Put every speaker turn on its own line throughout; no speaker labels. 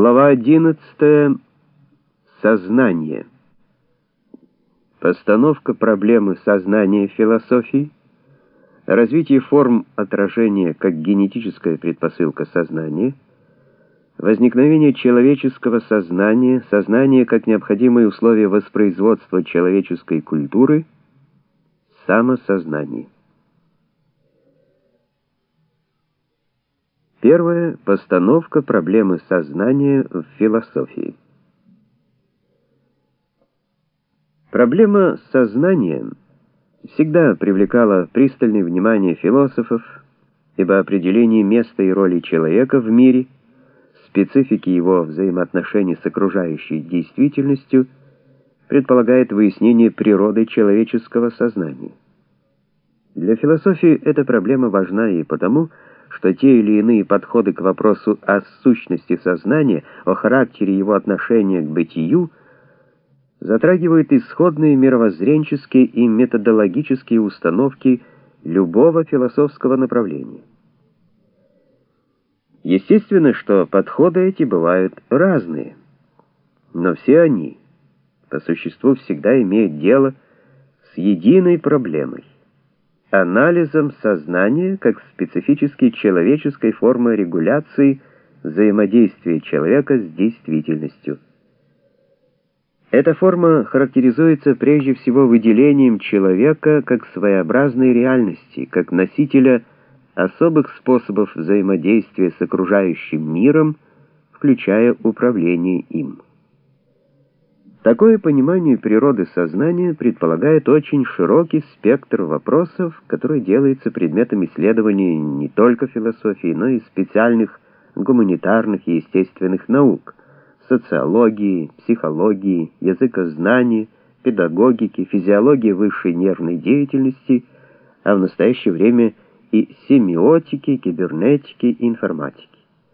Глава 11. Сознание. Постановка проблемы сознания в философии, развитие форм отражения как генетическая предпосылка сознания, возникновение человеческого сознания, сознание как необходимые условия воспроизводства человеческой культуры, самосознание. Первое. Постановка проблемы сознания в философии. Проблема сознания всегда привлекала пристальное внимание философов, ибо определение места и роли человека в мире, специфики его взаимоотношений с окружающей действительностью предполагает выяснение природы человеческого сознания. Для философии эта проблема важна и потому, что те или иные подходы к вопросу о сущности сознания, о характере его отношения к бытию, затрагивают исходные мировоззренческие и методологические установки любого философского направления. Естественно, что подходы эти бывают разные, но все они, по существу, всегда имеют дело с единой проблемой — анализом сознания как специфически человеческой формы регуляции взаимодействия человека с действительностью. Эта форма характеризуется прежде всего выделением человека как своеобразной реальности, как носителя особых способов взаимодействия с окружающим миром, включая управление им. Такое понимание природы сознания предполагает очень широкий спектр вопросов, который делается предметом исследований не только философии, но и специальных гуманитарных и естественных наук: социологии, психологии, языкознания, педагогики, физиологии высшей нервной деятельности, а в настоящее время и семиотики, кибернетики и информатики.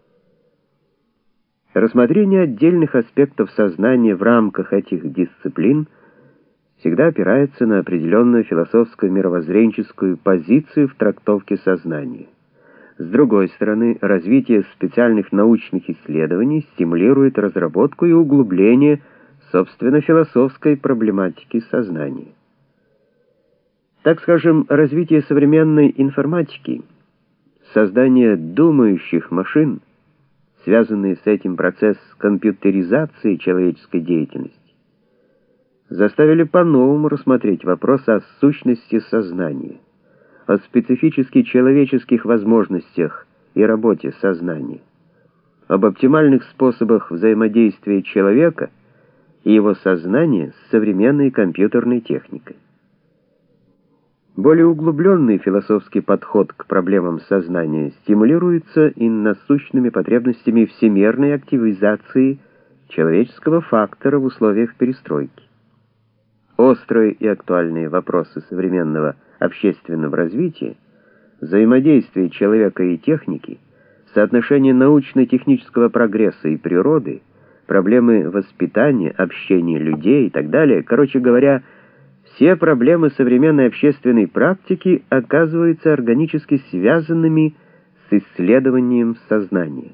Рассмотрение отдельных аспектов сознания в рамках этих дисциплин всегда опирается на определенную философскую мировоззренческую позицию в трактовке сознания. С другой стороны, развитие специальных научных исследований стимулирует разработку и углубление, собственно, философской проблематики сознания. Так скажем, развитие современной информатики, создание думающих машин, связанный с этим процесс компьютеризации человеческой деятельности, заставили по-новому рассмотреть вопрос о сущности сознания, о специфически человеческих возможностях и работе сознания, об оптимальных способах взаимодействия человека и его сознания с современной компьютерной техникой. Более углубленный философский подход к проблемам сознания стимулируется и насущными потребностями всемирной активизации человеческого фактора в условиях перестройки. Острые и актуальные вопросы современного общественного развития, взаимодействия человека и техники, соотношение научно-технического прогресса и природы, проблемы воспитания, общения людей и так далее, короче говоря, все проблемы современной общественной практики оказываются органически связанными с исследованием сознания.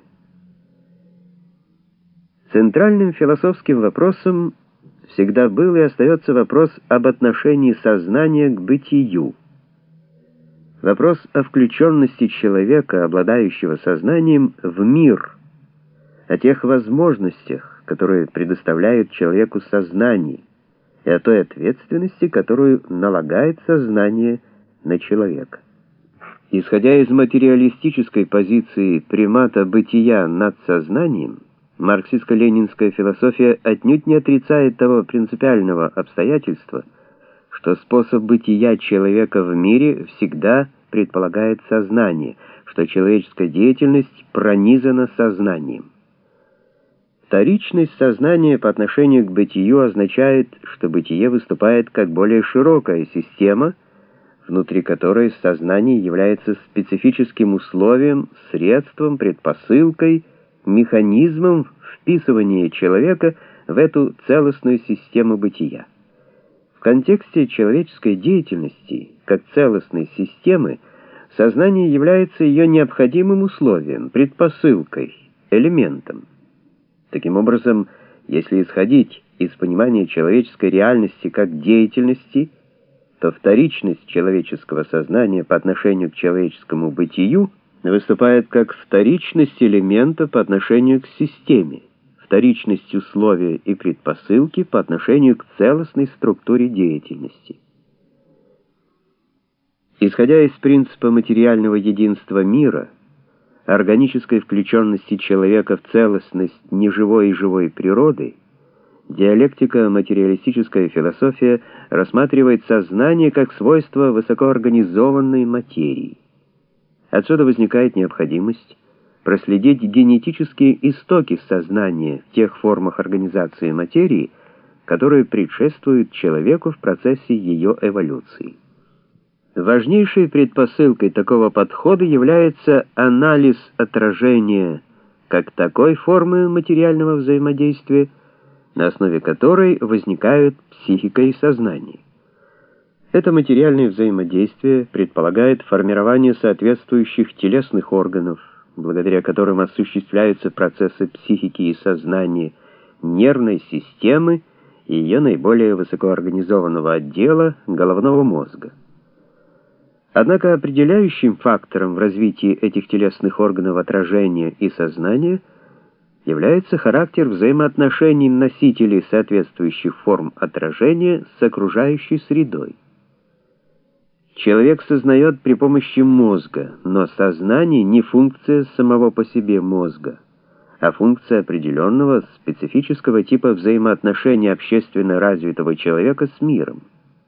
Центральным философским вопросом всегда был и остается вопрос об отношении сознания к бытию. Вопрос о включенности человека, обладающего сознанием, в мир, о тех возможностях, которые предоставляют человеку сознание, и о той ответственности, которую налагает сознание на человека. Исходя из материалистической позиции примата бытия над сознанием, марксистско-ленинская философия отнюдь не отрицает того принципиального обстоятельства, что способ бытия человека в мире всегда предполагает сознание, что человеческая деятельность пронизана сознанием. Вторичность сознания по отношению к бытию означает, что бытие выступает как более широкая система, внутри которой сознание является специфическим условием, средством, предпосылкой, механизмом вписывания человека в эту целостную систему бытия. В контексте человеческой деятельности, как целостной системы, сознание является ее необходимым условием, предпосылкой, элементом. Таким образом, если исходить из понимания человеческой реальности как деятельности, то вторичность человеческого сознания по отношению к человеческому бытию выступает как вторичность элемента по отношению к системе, вторичность условия и предпосылки по отношению к целостной структуре деятельности. Исходя из принципа материального единства мира, органической включенности человека в целостность неживой и живой природы, диалектико-материалистическая философия рассматривает сознание как свойство высокоорганизованной материи. Отсюда возникает необходимость проследить генетические истоки сознания в тех формах организации материи, которые предшествуют человеку в процессе ее эволюции. Важнейшей предпосылкой такого подхода является анализ отражения как такой формы материального взаимодействия, на основе которой возникают психика и сознание. Это материальное взаимодействие предполагает формирование соответствующих телесных органов, благодаря которым осуществляются процессы психики и сознания, нервной системы и ее наиболее высокоорганизованного отдела головного мозга. Однако определяющим фактором в развитии этих телесных органов отражения и сознания является характер взаимоотношений носителей соответствующих форм отражения с окружающей средой. Человек сознает при помощи мозга, но сознание не функция самого по себе мозга, а функция определенного специфического типа взаимоотношения общественно развитого человека с миром.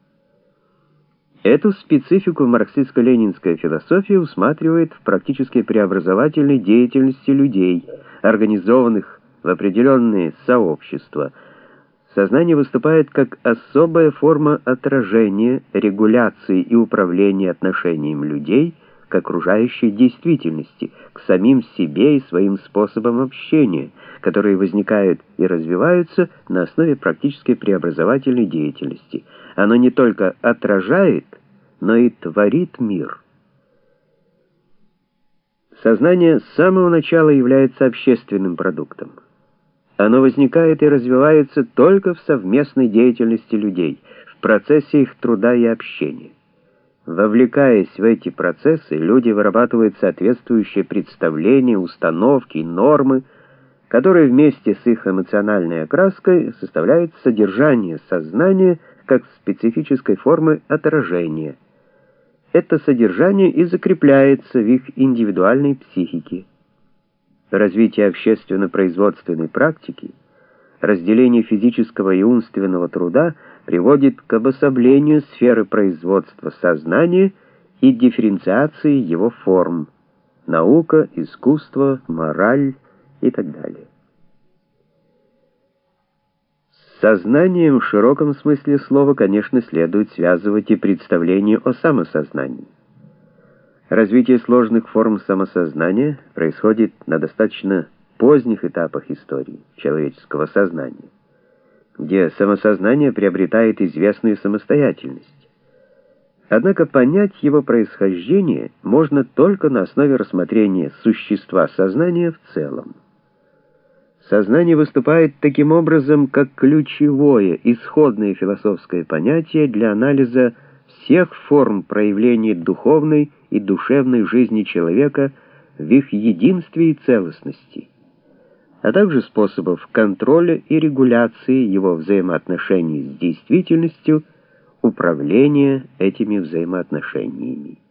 Эту специфику марксистско-ленинская философия усматривает в практически преобразовательной деятельности людей, организованных в определенные сообщества. Сознание выступает как особая форма отражения, регуляции и управления отношением людей к окружающей действительности, к самим себе и своим способам общения, которые возникают и развиваются на основе практически преобразовательной деятельности. Оно не только отражает, но и творит мир. Сознание с самого начала является общественным продуктом. Оно возникает и развивается только в совместной деятельности людей, в процессе их труда и общения. Вовлекаясь в эти процессы, люди вырабатывают соответствующие представления, установки, нормы, которые вместе с их эмоциональной окраской составляют содержание сознания как специфической формы отражения. Это содержание и закрепляется в их индивидуальной психике. Развитие общественно-производственной практики, разделение физического и умственного труда приводит к обособлению сферы производства сознания и дифференциации его форм: наука, искусство, мораль и так далее. С сознанием в широком смысле слова, конечно, следует связывать и представление о самосознании. Развитие сложных форм самосознания происходит на достаточно поздних этапах истории человеческого сознания, где самосознание приобретает известную самостоятельность. Однако понять его происхождение можно только на основе рассмотрения существа сознания в целом. Сознание выступает таким образом как ключевое, исходное философское понятие для анализа всех форм проявления духовной и душевной жизни человека в их единстве и целостности, а также способов контроля и регуляции его взаимоотношений с действительностью, управления этими взаимоотношениями.